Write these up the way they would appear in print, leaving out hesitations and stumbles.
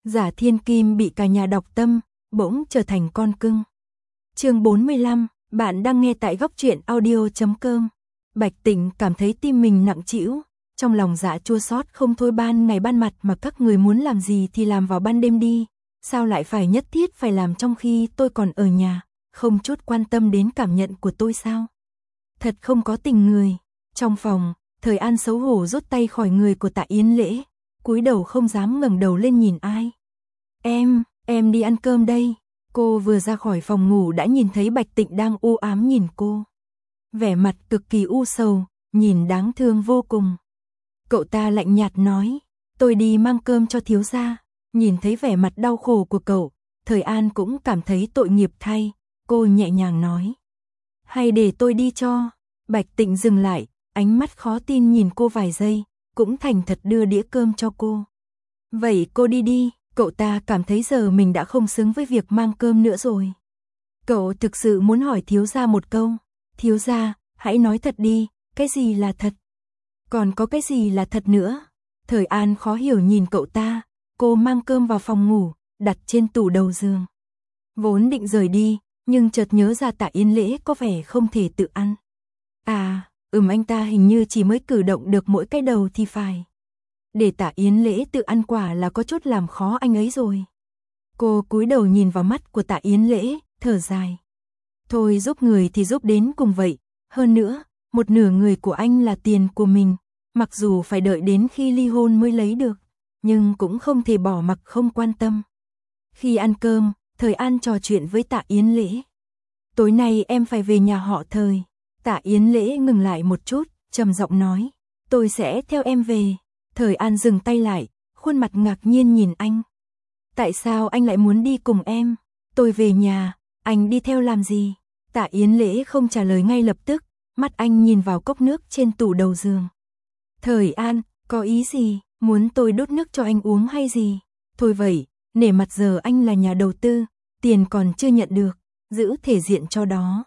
Giả thiên kim bị cả nhà đọc tâm, bỗng trở thành con cưng. Chương 45, bạn đang nghe tại góc truyện audio.com. Bạch Tịnh cảm thấy tim mình nặng trĩu, trong lòng dạ chua xót không thôi, ban ngày ban mặt mà các người muốn làm gì thì làm vào ban đêm đi, sao lại phải nhất thiết phải làm trong khi tôi còn ở nhà, không chút quan tâm đến cảm nhận của tôi sao? Thật không có tình người. Trong phòng, Thời An xấu hổ rút tay khỏi người của Tạ Yến Lễ, cúi đầu không dám ngẩng đầu lên nhìn ai. Em đi ăn cơm đây. Cô vừa ra khỏi phòng ngủ đã nhìn thấy Bạch Tịnh đang u ám nhìn cô. Vẻ mặt cực kỳ u sầu, nhìn đáng thương vô cùng. Cậu ta lạnh nhạt nói, tôi đi mang cơm cho thiếu gia. Nhìn thấy vẻ mặt đau khổ của cậu, Thời An cũng cảm thấy tội nghiệp thay, cô nhẹ nhàng nói. Hay để tôi đi cho. Bạch Tịnh dừng lại, ánh mắt khó tin nhìn cô vài giây, cũng thành thật đưa đĩa cơm cho cô. Vậy cô đi đi. Cậu ta cảm thấy giờ mình đã không xứng với việc mang cơm nữa rồi. Cậu thực sự muốn hỏi thiếu gia một câu. Thiếu gia, hãy nói thật đi, cái gì là thật? Còn có cái gì là thật nữa? Thời An khó hiểu nhìn cậu ta, cô mang cơm vào phòng ngủ, đặt trên tủ đầu giường. Vốn định rời đi, nhưng chợt nhớ ra Tạ Yến Lễ có vẻ không thể tự ăn. Anh ta hình như chỉ mới cử động được mỗi cái đầu thì phải. Để Tạ Yến Lễ tự ăn quả là có chút làm khó anh ấy rồi. Cô cúi đầu nhìn vào mắt của Tạ Yến Lễ, thở dài. Thôi giúp người thì giúp đến cùng vậy. Hơn nữa, một nửa người của anh là tiền của mình. Mặc dù phải đợi đến khi ly hôn mới lấy được, nhưng cũng không thể bỏ mặc không quan tâm. Khi ăn cơm, Thời An trò chuyện với Tạ Yến Lễ. Tối nay em phải về nhà họ Thời. Tạ Yến Lễ ngừng lại một chút, trầm giọng nói. Tôi sẽ theo em về. Thời An dừng tay lại, khuôn mặt ngạc nhiên nhìn anh. Tại sao anh lại muốn đi cùng em? Tôi về nhà, anh đi theo làm gì? Tạ Yến Lễ không trả lời ngay lập tức, mắt anh nhìn vào cốc nước trên tủ đầu giường. Thời An, có ý gì? Muốn tôi đốt nước cho anh uống hay gì? Thôi vậy, nể mặt giờ anh là nhà đầu tư, tiền còn chưa nhận được, giữ thể diện cho đó.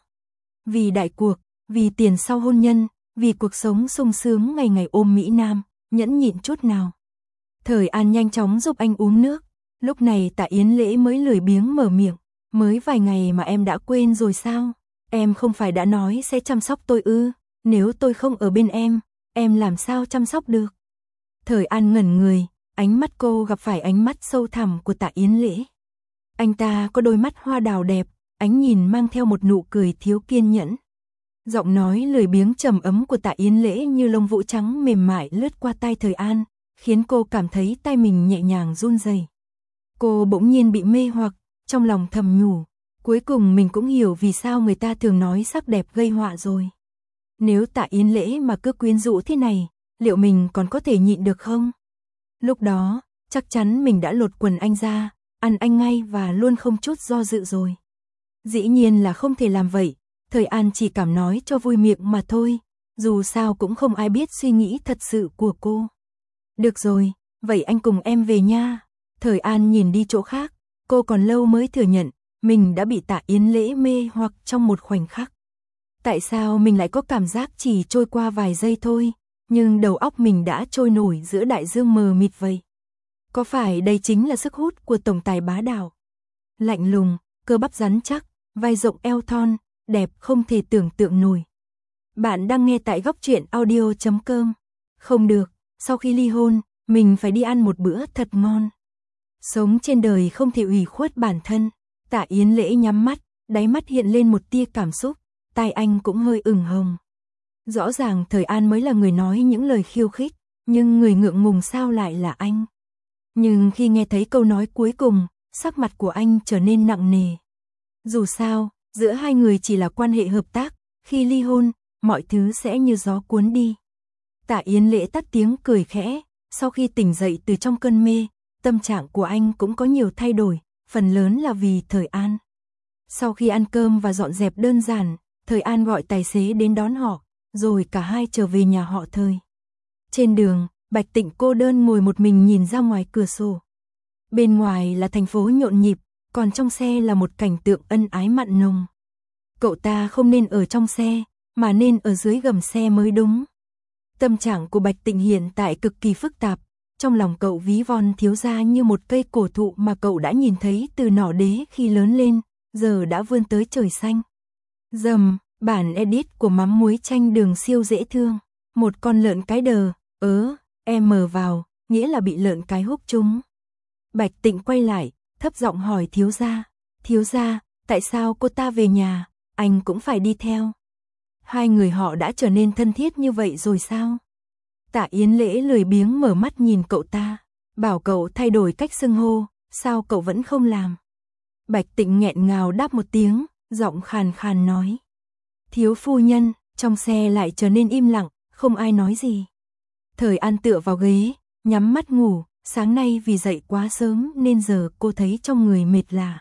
Vì đại cuộc, vì tiền sau hôn nhân, vì cuộc sống sung sướng ngày ngày ôm Mỹ Nam. Nhẫn nhịn chút nào. Thời An nhanh chóng giúp anh uống nước. Lúc này Tạ Yến Lễ mới lười biếng mở miệng. Mới vài ngày mà em đã quên rồi sao? Em không phải đã nói sẽ chăm sóc tôi ư? Nếu tôi không ở bên em làm sao chăm sóc được? Thời An ngẩn người, ánh mắt cô gặp phải ánh mắt sâu thẳm của Tạ Yến Lễ. Anh ta có đôi mắt hoa đào đẹp, ánh nhìn mang theo một nụ cười thiếu kiên nhẫn. Giọng nói lười biếng trầm ấm của Tạ Yến Lễ như lông vũ trắng mềm mại lướt qua tai Thời An, khiến cô cảm thấy tay mình nhẹ nhàng run rẩy. Cô bỗng nhiên bị mê hoặc, trong lòng thầm nhủ, cuối cùng mình cũng hiểu vì sao người ta thường nói sắc đẹp gây họa rồi. Nếu Tạ Yến Lễ mà cứ quyến rũ thế này, liệu mình còn có thể nhịn được không? Lúc đó, chắc chắn mình đã lột quần anh ra, ăn anh ngay và luôn không chút do dự rồi. Dĩ nhiên là không thể làm vậy. Thời An chỉ cảm nói cho vui miệng mà thôi, dù sao cũng không ai biết suy nghĩ thật sự của cô. Được rồi, vậy anh cùng em về nha. Thời An nhìn đi chỗ khác, cô còn lâu mới thừa nhận, mình đã bị Tạ Yến Lễ mê hoặc trong một khoảnh khắc. Tại sao mình lại có cảm giác chỉ trôi qua vài giây thôi, nhưng đầu óc mình đã trôi nổi giữa đại dương mờ mịt vậy? Có phải đây chính là sức hút của tổng tài bá đạo? Lạnh lùng, cơ bắp rắn chắc, vai rộng eo thon, đẹp không thể tưởng tượng nổi. Bạn đang nghe tại góc truyện audio.com. Không được, sau khi ly hôn, mình phải đi ăn một bữa thật ngon. Sống trên đời không thể ủy khuất bản thân. Tạ Yến Lễ nhắm mắt, đáy mắt hiện lên một tia cảm xúc, tai anh cũng hơi ửng hồng. Rõ ràng Thời An mới là người nói những lời khiêu khích, nhưng người ngượng ngùng sao lại là anh. Nhưng khi nghe thấy câu nói cuối cùng, sắc mặt của anh trở nên nặng nề. Dù sao, giữa hai người chỉ là quan hệ hợp tác, khi ly hôn, mọi thứ sẽ như gió cuốn đi. Tạ Yến Lễ tắt tiếng cười khẽ, sau khi tỉnh dậy từ trong cơn mê, tâm trạng của anh cũng có nhiều thay đổi, phần lớn là vì Thời An. Sau khi ăn cơm và dọn dẹp đơn giản, Thời An gọi tài xế đến đón họ, rồi cả hai trở về nhà họ Thời. Trên đường, Bạch Tịnh cô đơn ngồi một mình nhìn ra ngoài cửa sổ. Bên ngoài là thành phố nhộn nhịp, còn trong xe là một cảnh tượng ân ái mặn nồng. Cậu ta không nên ở trong xe, mà nên ở dưới gầm xe mới đúng. Tâm trạng của Bạch Tịnh hiện tại cực kỳ phức tạp, trong lòng cậu ví von thiếu gia như một cây cổ thụ mà cậu đã nhìn thấy từ nỏ đế khi lớn lên, giờ đã vươn tới trời xanh. Dầm, bản edit của mắm muối chanh đường siêu dễ thương. Một con lợn cái đờ, em vào, nghĩa là bị lợn cái húc trúng. Bạch Tịnh quay lại, thấp giọng hỏi thiếu gia, tại sao cô ta về nhà, anh cũng phải đi theo? Hai người họ đã trở nên thân thiết như vậy rồi sao? Tạ Yến Lễ lười biếng mở mắt nhìn cậu ta, bảo cậu thay đổi cách xưng hô, sao cậu vẫn không làm? Bạch Tịnh nghẹn ngào đáp một tiếng, giọng khàn khàn nói. Thiếu phu nhân, trong xe lại trở nên im lặng, không ai nói gì. Thời An tựa vào ghế, nhắm mắt ngủ, sáng nay vì dậy quá sớm nên giờ cô thấy trong người mệt lả.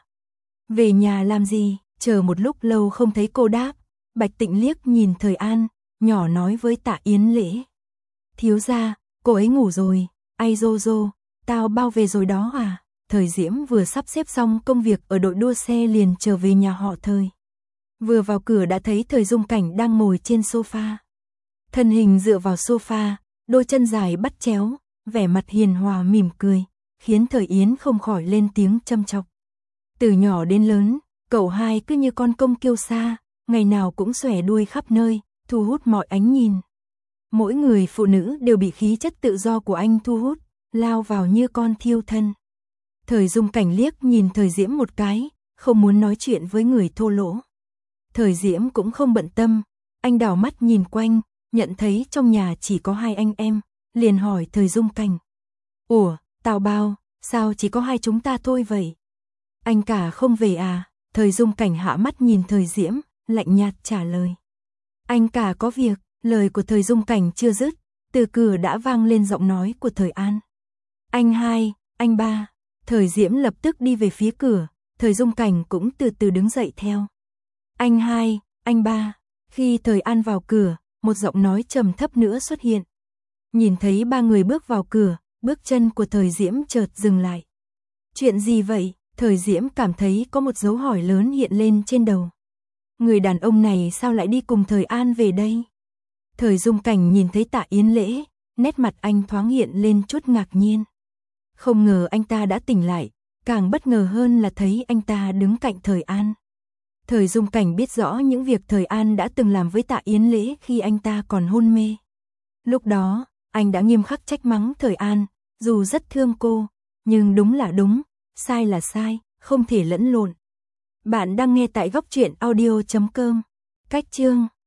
Về nhà làm gì? Chờ một lúc lâu không thấy cô đáp, Bạch Tịnh liếc nhìn Thời An, nhỏ nói với Tạ Yến Lễ. Thiếu gia, cô ấy ngủ rồi, ai Jojo, tao bao về rồi đó à? Thời Diễm vừa sắp xếp xong công việc ở đội đua xe liền trở về nhà họ Thời. Vừa vào cửa đã thấy Thời Dung Cảnh đang ngồi trên sofa. Thân hình dựa vào sofa, đôi chân dài bắt chéo, vẻ mặt hiền hòa mỉm cười, khiến Thời Yến không khỏi lên tiếng châm chọc. Từ nhỏ đến lớn, cậu hai cứ như con công kiêu sa, ngày nào cũng xòe đuôi khắp nơi, thu hút mọi ánh nhìn. Mỗi người phụ nữ đều bị khí chất tự do của anh thu hút, lao vào như con thiêu thân. Thời Dung Cảnh liếc nhìn Thời Diễm một cái, không muốn nói chuyện với người thô lỗ. Thời Diễm cũng không bận tâm, anh đảo mắt nhìn quanh, nhận thấy trong nhà chỉ có hai anh em, liền hỏi Thời Dung Cảnh. Ủa, Tào Bao, sao chỉ có hai chúng ta thôi vậy? Anh cả không về à? Thời Dung Cảnh hạ mắt nhìn Thời Diễm, lạnh nhạt trả lời. Anh cả có việc. Lời của Thời Dung Cảnh chưa dứt, từ cửa đã vang lên giọng nói của Thời An. Anh hai, anh ba. Thời Diễm lập tức đi về phía cửa, Thời Dung Cảnh cũng từ từ đứng dậy theo. Anh hai, anh ba. Khi Thời An vào cửa, một giọng nói trầm thấp nữa xuất hiện. Nhìn thấy ba người bước vào cửa, bước chân của Thời Diễm chợt dừng lại. Chuyện gì vậy? Thời Diễm cảm thấy có một dấu hỏi lớn hiện lên trên đầu. Người đàn ông này sao lại đi cùng Thời An về đây? Thời Dung Cảnh nhìn thấy Tạ Yến Lễ, nét mặt anh thoáng hiện lên chút ngạc nhiên. Không ngờ anh ta đã tỉnh lại, càng bất ngờ hơn là thấy anh ta đứng cạnh Thời An. Thời Dung Cảnh biết rõ những việc Thời An đã từng làm với Tạ Yến Lễ khi anh ta còn hôn mê. Lúc đó, anh đã nghiêm khắc trách mắng Thời An, dù rất thương cô, nhưng đúng là đúng, sai là sai, không thể lẫn lộn. Bạn đang nghe tại góc truyện audio.com. Cách chương